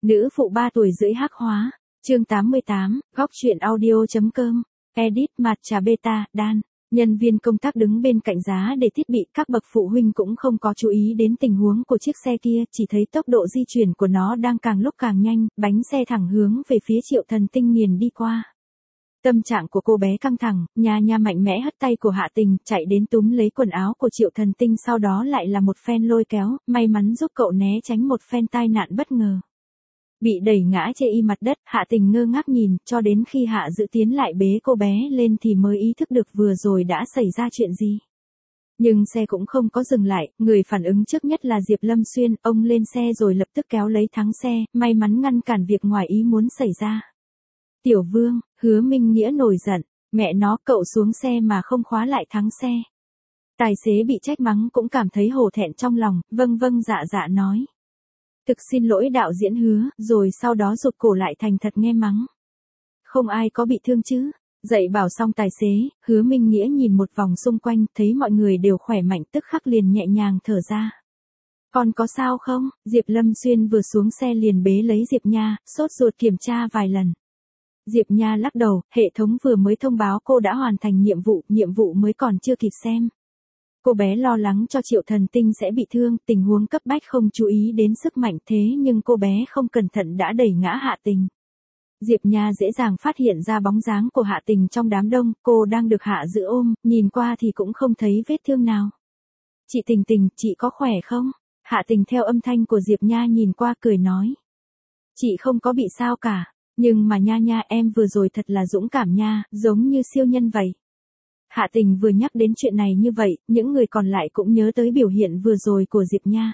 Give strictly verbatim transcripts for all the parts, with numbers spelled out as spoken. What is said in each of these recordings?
Nữ phụ ba tuổi rưỡi hắc hóa. Chương tám mươi tám, góc truyện audio.com. Edit Matcha Beta, Dan. Nhân viên công tác đứng bên cạnh giá để thiết bị, các bậc phụ huynh cũng không có chú ý đến tình huống của chiếc xe kia, chỉ thấy tốc độ di chuyển của nó đang càng lúc càng nhanh, bánh xe thẳng hướng về phía Triệu Thần Tinh nghiền đi qua. Tâm trạng của cô bé căng thẳng, Nha Nha mạnh mẽ hất tay của Hạ Tình, chạy đến túm lấy quần áo của Triệu Thần Tinh, sau đó lại là một phen lôi kéo, may mắn giúp cậu né tránh một phen tai nạn bất ngờ. Bị đẩy ngã chê y mặt đất, Hạ Tình ngơ ngác nhìn, cho đến khi Hạ Dữ tiến lại bế cô bé lên thì mới ý thức được vừa rồi đã xảy ra chuyện gì. Nhưng xe cũng không có dừng lại, người phản ứng trước nhất là Diệp Lâm Xuyên, ông lên xe rồi lập tức kéo lấy thắng xe, may mắn ngăn cản việc ngoài ý muốn xảy ra. Tiểu Vương, Hứa Minh Nghĩa nổi giận, mẹ nó, cậu xuống xe mà không khóa lại thắng xe. Tài xế bị trách mắng cũng cảm thấy hổ thẹn trong lòng, vâng vâng dạ dạ nói. Thực xin lỗi đạo diễn Hứa, rồi sau đó rụt cổ lại thành thật nghe mắng. Không ai có bị thương chứ? Dạy bảo xong tài xế, Hứa Minh Nghĩa nhìn một vòng xung quanh, thấy mọi người đều khỏe mạnh tức khắc liền nhẹ nhàng thở ra. Con có sao không? Diệp Lâm Xuyên vừa xuống xe liền bế lấy Diệp Nha, sốt ruột kiểm tra vài lần. Diệp Nha lắc đầu, hệ thống vừa mới thông báo cô đã hoàn thành nhiệm vụ, nhiệm vụ mới còn chưa kịp xem. Cô bé lo lắng cho Triệu Thần Tinh sẽ bị thương, tình huống cấp bách không chú ý đến sức mạnh, thế nhưng cô bé không cẩn thận đã đẩy ngã Hạ Tình. Diệp Nha dễ dàng phát hiện ra bóng dáng của Hạ Tình trong đám đông, cô đang được Hạ Dữ ôm, nhìn qua thì cũng không thấy vết thương nào. Chị Tình Tình, chị có khỏe không? Hạ Tình theo âm thanh của Diệp Nha nhìn qua cười nói. Chị không có bị sao cả, nhưng mà Nha Nha em vừa rồi thật là dũng cảm nha, giống như siêu nhân vậy. Hạ Tình vừa nhắc đến chuyện này như vậy, những người còn lại cũng nhớ tới biểu hiện vừa rồi của Diệp Nha.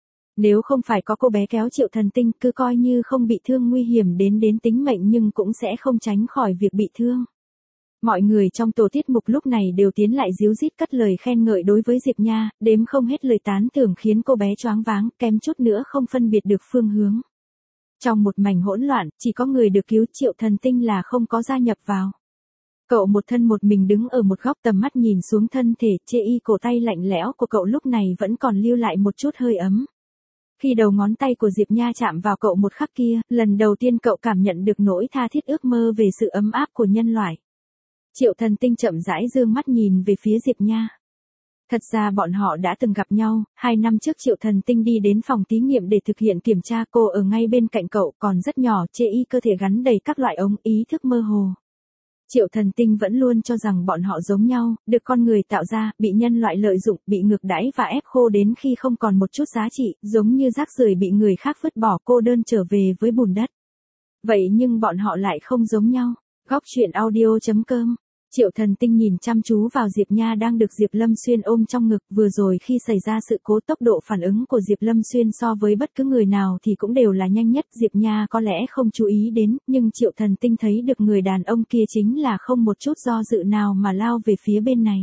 Nếu không phải có cô bé kéo Triệu Thần Tinh, cứ coi như không bị thương nguy hiểm đến đến tính mệnh nhưng cũng sẽ không tránh khỏi việc bị thương. Mọi người trong tổ tiết mục lúc này đều tiến lại díu dít cất lời khen ngợi đối với Diệp Nha, đếm không hết lời tán thưởng khiến cô bé choáng váng, kém chút nữa không phân biệt được phương hướng. Trong một mảnh hỗn loạn, chỉ có người được cứu, Triệu Thần Tinh là không có gia nhập vào. Cậu một thân một mình đứng ở một góc, tầm mắt nhìn xuống thân thể chê y, cổ tay lạnh lẽo của cậu lúc này vẫn còn lưu lại một chút hơi ấm. Khi đầu ngón tay của Diệp Nha chạm vào cậu một khắc kia, lần đầu tiên cậu cảm nhận được nỗi tha thiết ước mơ về sự ấm áp của nhân loại. Triệu Thần Tinh chậm rãi dương mắt nhìn về phía Diệp Nha. Thật ra bọn họ đã từng gặp nhau, hai năm trước Triệu Thần Tinh đi đến phòng thí nghiệm để thực hiện kiểm tra, cô ở ngay bên cạnh cậu, còn rất nhỏ, chê y cơ thể gắn đầy các loại ống, ý thức mơ hồ. Triệu Thần Tinh vẫn luôn cho rằng bọn họ giống nhau, được con người tạo ra, bị nhân loại lợi dụng, bị ngược đãi và ép khô đến khi không còn một chút giá trị, giống như rác rưởi bị người khác vứt bỏ, cô đơn trở về với bùn đất. Vậy nhưng bọn họ lại không giống nhau. Góc truyện audio.com. Triệu Thần Tinh nhìn chăm chú vào Diệp Nha đang được Diệp Lâm Xuyên ôm trong ngực, vừa rồi khi xảy ra sự cố, tốc độ phản ứng của Diệp Lâm Xuyên so với bất cứ người nào thì cũng đều là nhanh nhất, Diệp Nha có lẽ không chú ý đến, nhưng Triệu Thần Tinh thấy được người đàn ông kia chính là không một chút do dự nào mà lao về phía bên này.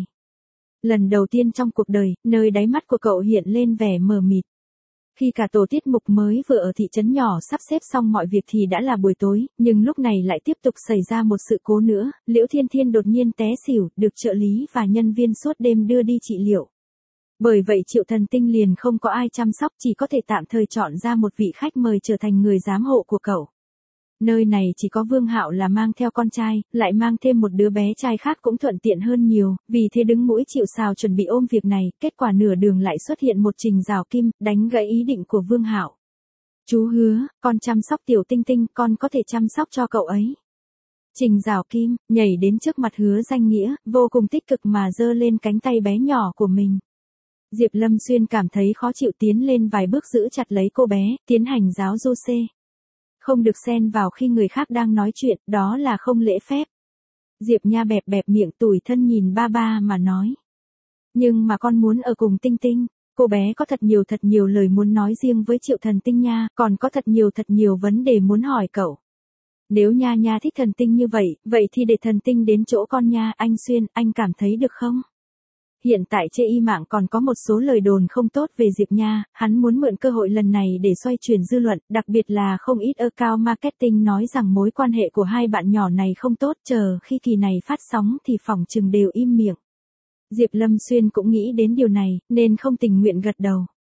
Lần đầu tiên trong cuộc đời, nơi đáy mắt của cậu hiện lên vẻ mờ mịt. Khi cả tổ tiết mục mới vừa ở thị trấn nhỏ sắp xếp xong mọi việc thì đã là buổi tối, nhưng lúc này lại tiếp tục xảy ra một sự cố nữa, Liễu Thiên Thiên đột nhiên té xỉu, được trợ lý và nhân viên suốt đêm đưa đi trị liệu. Bởi vậy Triệu Thần Tinh liền không có ai chăm sóc, chỉ có thể tạm thời chọn ra một vị khách mời trở thành người giám hộ của cậu. Nơi này chỉ có Vương Hạo là mang theo con trai, lại mang thêm một đứa bé trai khác cũng thuận tiện hơn nhiều, vì thế đứng mũi chịu sào chuẩn bị ôm việc này, kết quả nửa đường lại xuất hiện một Trình Giảo Kim, đánh gãy ý định của Vương Hạo. Chú Hứa, con chăm sóc Tiểu Tinh Tinh, con có thể chăm sóc cho cậu ấy. Trình Giảo Kim, nhảy đến trước mặt Hứa Danh Nghĩa, vô cùng tích cực mà giơ lên cánh tay bé nhỏ của mình. Diệp Lâm Xuyên cảm thấy khó chịu tiến lên vài bước giữ chặt lấy cô bé, tiến hành giáo du xê. Không được xen vào khi người khác đang nói chuyện, đó là không lễ phép. Diệp Nha bẹp bẹp miệng tủi thân nhìn ba ba mà nói. Nhưng mà con muốn ở cùng Tinh Tinh, cô bé có thật nhiều thật nhiều lời muốn nói riêng với Triệu Thần Tinh nha, còn có thật nhiều thật nhiều vấn đề muốn hỏi cậu. Nếu Nha Nha thích Thần Tinh như vậy, vậy thì để Thần Tinh đến chỗ con nha, anh Xuyên, anh cảm thấy được không? Hiện tại chê y mạng còn có một số lời đồn không tốt về Diệp Nha, hắn muốn mượn cơ hội lần này để xoay chuyển dư luận, đặc biệt là không ít account marketing nói rằng mối quan hệ của hai bạn nhỏ này không tốt, chờ khi kỳ này phát sóng thì phỏng chừng đều im miệng. Diệp Lâm Xuyên cũng nghĩ đến điều này, nên không tình nguyện gật đầu.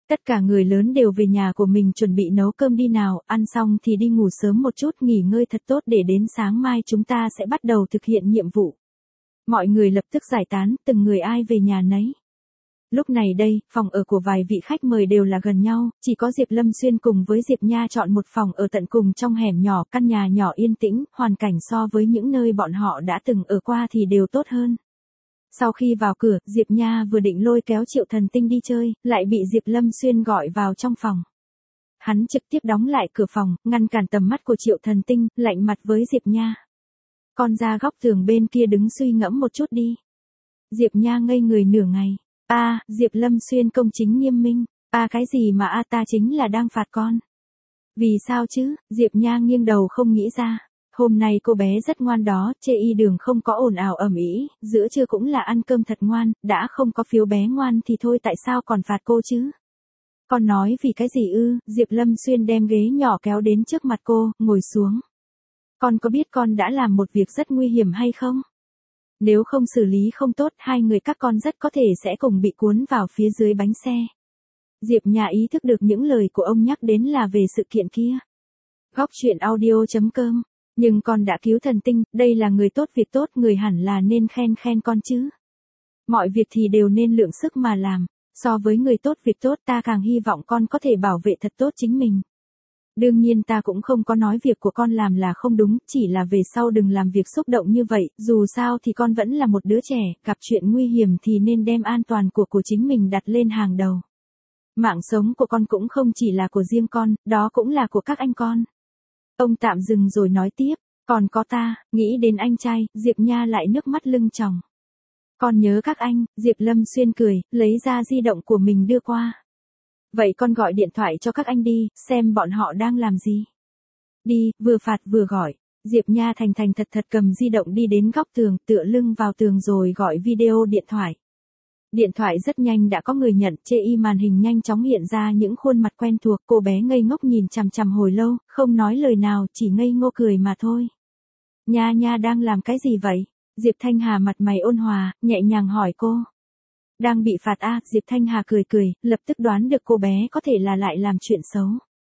Tất cả người lớn đều về nhà của mình chuẩn bị nấu cơm đi nào, ăn xong thì đi ngủ sớm một chút nghỉ ngơi thật tốt để đến sáng mai chúng ta sẽ bắt đầu thực hiện nhiệm vụ. Mọi người lập tức giải tán, từng người ai về nhà nấy. Lúc này đây, phòng ở của vài vị khách mời đều là gần nhau, chỉ có Diệp Lâm Xuyên cùng với Diệp Nha chọn một phòng ở tận cùng trong hẻm nhỏ, căn nhà nhỏ yên tĩnh, hoàn cảnh so với những nơi bọn họ đã từng ở qua thì đều tốt hơn. Sau khi vào cửa, Diệp Nha vừa định lôi kéo Triệu Thần Tinh đi chơi, lại bị Diệp Lâm Xuyên gọi vào trong phòng. Hắn trực tiếp đóng lại cửa phòng, ngăn cản tầm mắt của Triệu Thần Tinh, lạnh mặt với Diệp Nha. Con ra góc tường bên kia đứng suy ngẫm một chút đi. Diệp Nha ngây người nửa ngày. A, à, Diệp Lâm Xuyên công chính nghiêm minh. A à, cái gì mà a à, ta chính là đang phạt con. Vì sao chứ, Diệp Nha nghiêng đầu không nghĩ ra. Hôm nay cô bé rất ngoan đó, chê y đường không có ồn ào ầm ĩ, giữa trưa cũng là ăn cơm thật ngoan, đã không có phiếu bé ngoan thì thôi tại sao còn phạt cô chứ? Con nói vì cái gì ư? Diệp Lâm Xuyên đem ghế nhỏ kéo đến trước mặt cô, ngồi xuống. Con có biết con đã làm một việc rất nguy hiểm hay không? Nếu không xử lý không tốt, hai người các con rất có thể sẽ cùng bị cuốn vào phía dưới bánh xe. Diệp Nha ý thức được những lời của ông nhắc đến là về sự kiện kia. Góc truyện audio chấm com. Nhưng con đã cứu Thần Tinh, đây là người tốt việc tốt, người hẳn là nên khen khen con chứ. Mọi việc thì đều nên lượng sức mà làm, so với người tốt việc tốt ta càng hy vọng con có thể bảo vệ thật tốt chính mình. Đương nhiên ta cũng không có nói việc của con làm là không đúng, chỉ là về sau đừng làm việc xúc động như vậy, dù sao thì con vẫn là một đứa trẻ, gặp chuyện nguy hiểm thì nên đem an toàn của của chính mình đặt lên hàng đầu. Mạng sống của con cũng không chỉ là của riêng con, đó cũng là của các anh con. Ông tạm dừng rồi nói tiếp, còn có ta, nghĩ đến anh trai, Diệp Nha lại nước mắt lưng tròng. Con nhớ các anh, Diệp Lâm Xuyên cười, lấy ra di động của mình đưa qua. Vậy con gọi điện thoại cho các anh đi, xem bọn họ đang làm gì. Đi, vừa phạt vừa gọi. Diệp Nha thành thành thật thật cầm di động đi đến góc tường, tựa lưng vào tường rồi gọi video điện thoại. Điện thoại rất nhanh đã có người nhận, chê y màn hình nhanh chóng hiện ra những khuôn mặt quen thuộc, cô bé ngây ngốc nhìn chằm chằm hồi lâu, không nói lời nào, chỉ ngây ngô cười mà thôi. Nha Nha đang làm cái gì vậy? Diệp Thanh Hà mặt mày ôn hòa, nhẹ nhàng hỏi cô. Đang bị phạt a, à, Diệp Thanh Hà cười cười, lập tức đoán được cô bé có thể là lại làm chuyện xấu.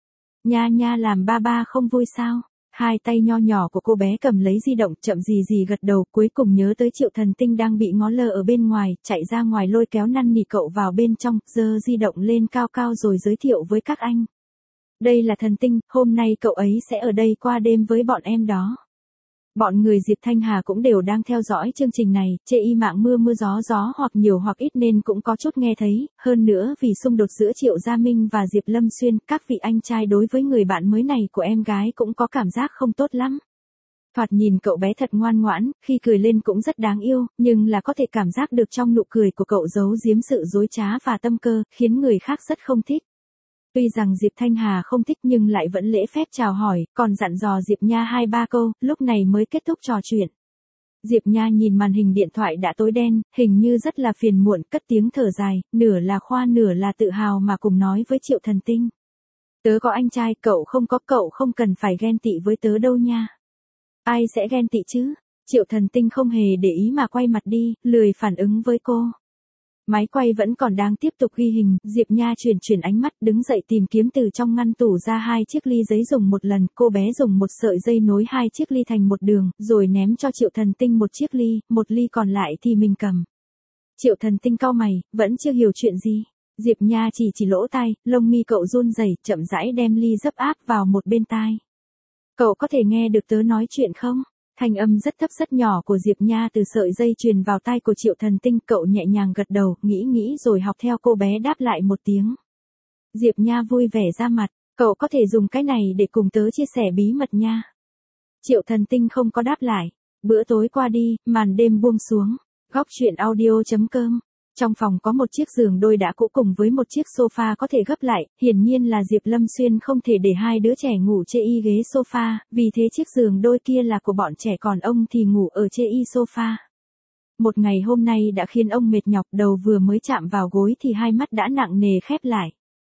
Nha Nha làm ba ba không vui sao? Hai tay nho nhỏ của cô bé cầm lấy di động, chậm gì gì gật đầu, cuối cùng nhớ tới Triệu Thần Tinh đang bị ngó lơ ở bên ngoài, chạy ra ngoài lôi kéo năn nỉ cậu vào bên trong, giơ di động lên cao cao rồi giới thiệu với các anh. Đây là Thần Tinh, hôm nay cậu ấy sẽ ở đây qua đêm với bọn em đó. Bọn người Diệp Thanh Hà cũng đều đang theo dõi chương trình này, chê y mạng mưa mưa gió gió hoặc nhiều hoặc ít nên cũng có chút nghe thấy, hơn nữa vì xung đột giữa Triệu Gia Minh và Diệp Lâm Xuyên, các vị anh trai đối với người bạn mới này của em gái cũng có cảm giác không tốt lắm. Thoạt nhìn cậu bé thật ngoan ngoãn, khi cười lên cũng rất đáng yêu, nhưng là có thể cảm giác được trong nụ cười của cậu giấu giếm sự dối trá và tâm cơ, khiến người khác rất không thích. Tuy rằng Diệp Thanh Hà không thích nhưng lại vẫn lễ phép chào hỏi, còn dặn dò Diệp Nha hai ba câu, lúc này mới kết thúc trò chuyện. Diệp Nha nhìn màn hình điện thoại đã tối đen, hình như rất là phiền muộn, cất tiếng thở dài, nửa là khoa nửa là tự hào mà cùng nói với Triệu Thần Tinh. Tớ có anh trai, cậu không có, cậu không cần phải ghen tị với tớ đâu nha. Ai sẽ ghen tị chứ? Triệu Thần Tinh không hề để ý mà quay mặt đi, lười phản ứng với cô. Máy quay vẫn còn đang tiếp tục ghi hình, Diệp Nha chuyển chuyển ánh mắt, đứng dậy tìm kiếm từ trong ngăn tủ ra hai chiếc ly giấy dùng một lần, cô bé dùng một sợi dây nối hai chiếc ly thành một đường, rồi ném cho Triệu Thần Tinh một chiếc ly, một ly còn lại thì mình cầm. Triệu Thần Tinh cau mày, vẫn chưa hiểu chuyện gì. Diệp Nha chỉ chỉ lỗ tai, lông mi cậu run rẩy, chậm rãi đem ly dấp áp vào một bên tai. Cậu có thể nghe được tớ nói chuyện không? Thanh âm rất thấp rất nhỏ của Diệp Nha từ sợi dây truyền vào tai của Triệu Thần Tinh, cậu nhẹ nhàng gật đầu, nghĩ nghĩ rồi học theo cô bé đáp lại một tiếng. Diệp Nha vui vẻ ra mặt, cậu có thể dùng cái này để cùng tớ chia sẻ bí mật nha. Triệu Thần Tinh không có đáp lại. Bữa tối qua đi, màn đêm buông xuống. Góc truyện audio chấm com. Trong phòng có một chiếc giường đôi đã cũ cùng với một chiếc sofa có thể gấp lại, hiển nhiên là Diệp Lâm Xuyên không thể để hai đứa trẻ ngủ chê y ghế sofa, vì thế chiếc giường đôi kia là của bọn trẻ còn ông thì ngủ ở chê y sofa. Một ngày hôm nay đã khiến ông mệt nhọc, đầu vừa mới chạm vào gối thì hai mắt đã nặng nề khép lại.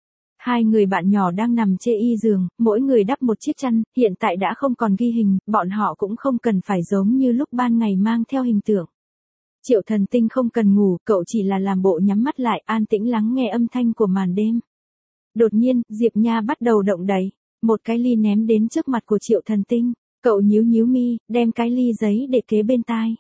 Hai người bạn nhỏ đang nằm chê y giường, mỗi người đắp một chiếc chăn, hiện tại đã không còn ghi hình, bọn họ cũng không cần phải giống như lúc ban ngày mang theo hình tượng. Triệu Thần Tinh không cần ngủ, cậu chỉ là làm bộ nhắm mắt lại, an tĩnh lắng nghe âm thanh của màn đêm. Đột nhiên, Diệp Nha bắt đầu động đậy, một cái ly ném đến trước mặt của Triệu Thần Tinh, cậu nhíu nhíu mi, đem cái ly giấy để kế bên tai.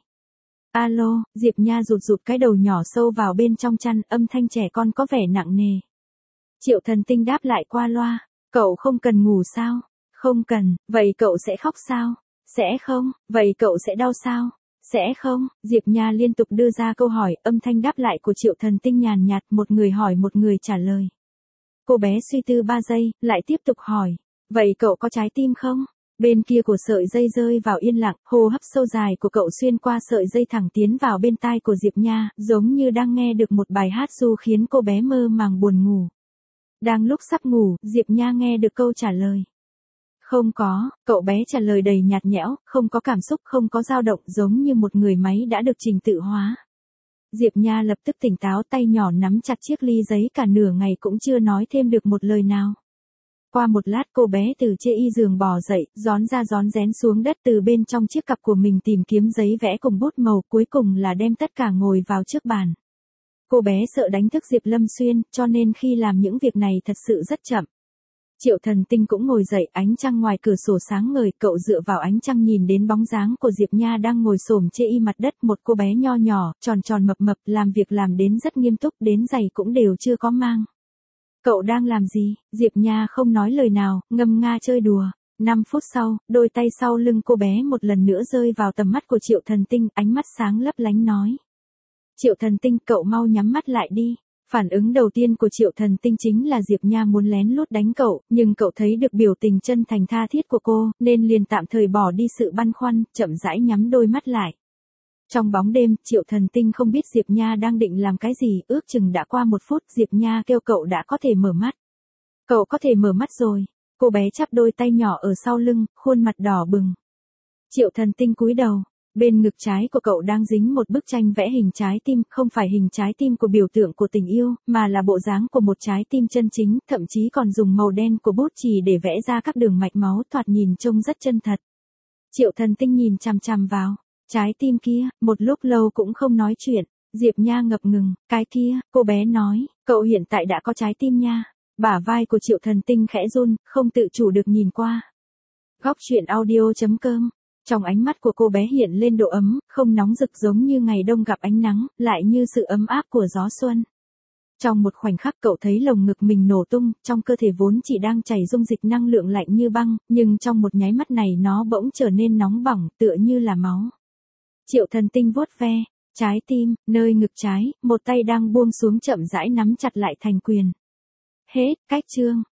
Alo, Diệp Nha rụt rụt cái đầu nhỏ sâu vào bên trong chăn, âm thanh trẻ con có vẻ nặng nề. Triệu Thần Tinh đáp lại qua loa, cậu không cần ngủ sao? Không cần, vậy cậu sẽ khóc sao? Sẽ không, vậy cậu sẽ đau sao? Sẽ không, Diệp Nha liên tục đưa ra câu hỏi, âm thanh đáp lại của Triệu Thần Tinh nhàn nhạt, một người hỏi một người trả lời. Cô bé suy tư ba giây, lại tiếp tục hỏi, vậy cậu có trái tim không? Bên kia của sợi dây rơi vào yên lặng, hô hấp sâu dài của cậu xuyên qua sợi dây thẳng tiến vào bên tai của Diệp Nha, giống như đang nghe được một bài hát ru khiến cô bé mơ màng buồn ngủ. Đang lúc sắp ngủ, Diệp Nha nghe được câu trả lời. Không có, cậu bé trả lời đầy nhạt nhẽo, không có cảm xúc, không có dao động, giống như một người máy đã được trình tự hóa. Diệp Nha lập tức tỉnh táo, tay nhỏ nắm chặt chiếc ly giấy, cả nửa ngày cũng chưa nói thêm được một lời nào. Qua một lát cô bé từ trên y giường bò dậy, rón ra rón rén xuống đất, từ bên trong chiếc cặp của mình tìm kiếm giấy vẽ cùng bút màu, cuối cùng là đem tất cả ngồi vào trước bàn. Cô bé sợ đánh thức Diệp Lâm Xuyên, cho nên khi làm những việc này thật sự rất chậm. Triệu Thần Tinh cũng ngồi dậy, ánh trăng ngoài cửa sổ sáng ngời, cậu dựa vào ánh trăng nhìn đến bóng dáng của Diệp Nha đang ngồi xổm trên y mặt đất, một cô bé nho nhỏ, tròn tròn mập mập, làm việc làm đến rất nghiêm túc, đến giày cũng đều chưa có mang. Cậu đang làm gì? Diệp Nha không nói lời nào, ngâm nga chơi đùa. năm phút sau, đôi tay sau lưng cô bé một lần nữa rơi vào tầm mắt của Triệu Thần Tinh, ánh mắt sáng lấp lánh nói. Triệu Thần Tinh, cậu mau nhắm mắt lại đi. Phản ứng đầu tiên của Triệu Thần Tinh chính là Diệp Nha muốn lén lút đánh cậu, nhưng cậu thấy được biểu tình chân thành tha thiết của cô, nên liền tạm thời bỏ đi sự băn khoăn, chậm rãi nhắm đôi mắt lại. Trong bóng đêm, Triệu Thần Tinh không biết Diệp Nha đang định làm cái gì, ước chừng đã qua một phút, Diệp Nha kêu cậu đã có thể mở mắt. Cậu có thể mở mắt rồi. Cô bé chắp đôi tay nhỏ ở sau lưng, khuôn mặt đỏ bừng. Triệu Thần Tinh cúi đầu. Bên ngực trái của cậu đang dính một bức tranh vẽ hình trái tim, không phải hình trái tim của biểu tượng của tình yêu, mà là bộ dáng của một trái tim chân chính, thậm chí còn dùng màu đen của bút chì để vẽ ra các đường mạch máu, thoạt nhìn trông rất chân thật. Triệu Thần Tinh nhìn chằm chằm vào trái tim kia, một lúc lâu cũng không nói chuyện. Diệp Nha ngập ngừng, cái kia, cô bé nói, cậu hiện tại đã có trái tim nha. Bả vai của Triệu Thần Tinh khẽ run, không tự chủ được nhìn qua. Góc truyện audio chấm com. Trong ánh mắt của cô bé hiện lên độ ấm, không nóng rực giống như ngày đông gặp ánh nắng, lại như sự ấm áp của gió xuân. Trong một khoảnh khắc cậu thấy lồng ngực mình nổ tung, trong cơ thể vốn chỉ đang chảy dung dịch năng lượng lạnh như băng, nhưng trong một nháy mắt này nó bỗng trở nên nóng bỏng, tựa như là máu. Triệu Thần Tinh vuốt ve trái tim, nơi ngực trái, một tay đang buông xuống chậm rãi nắm chặt lại thành quyền. Hết, cách chương.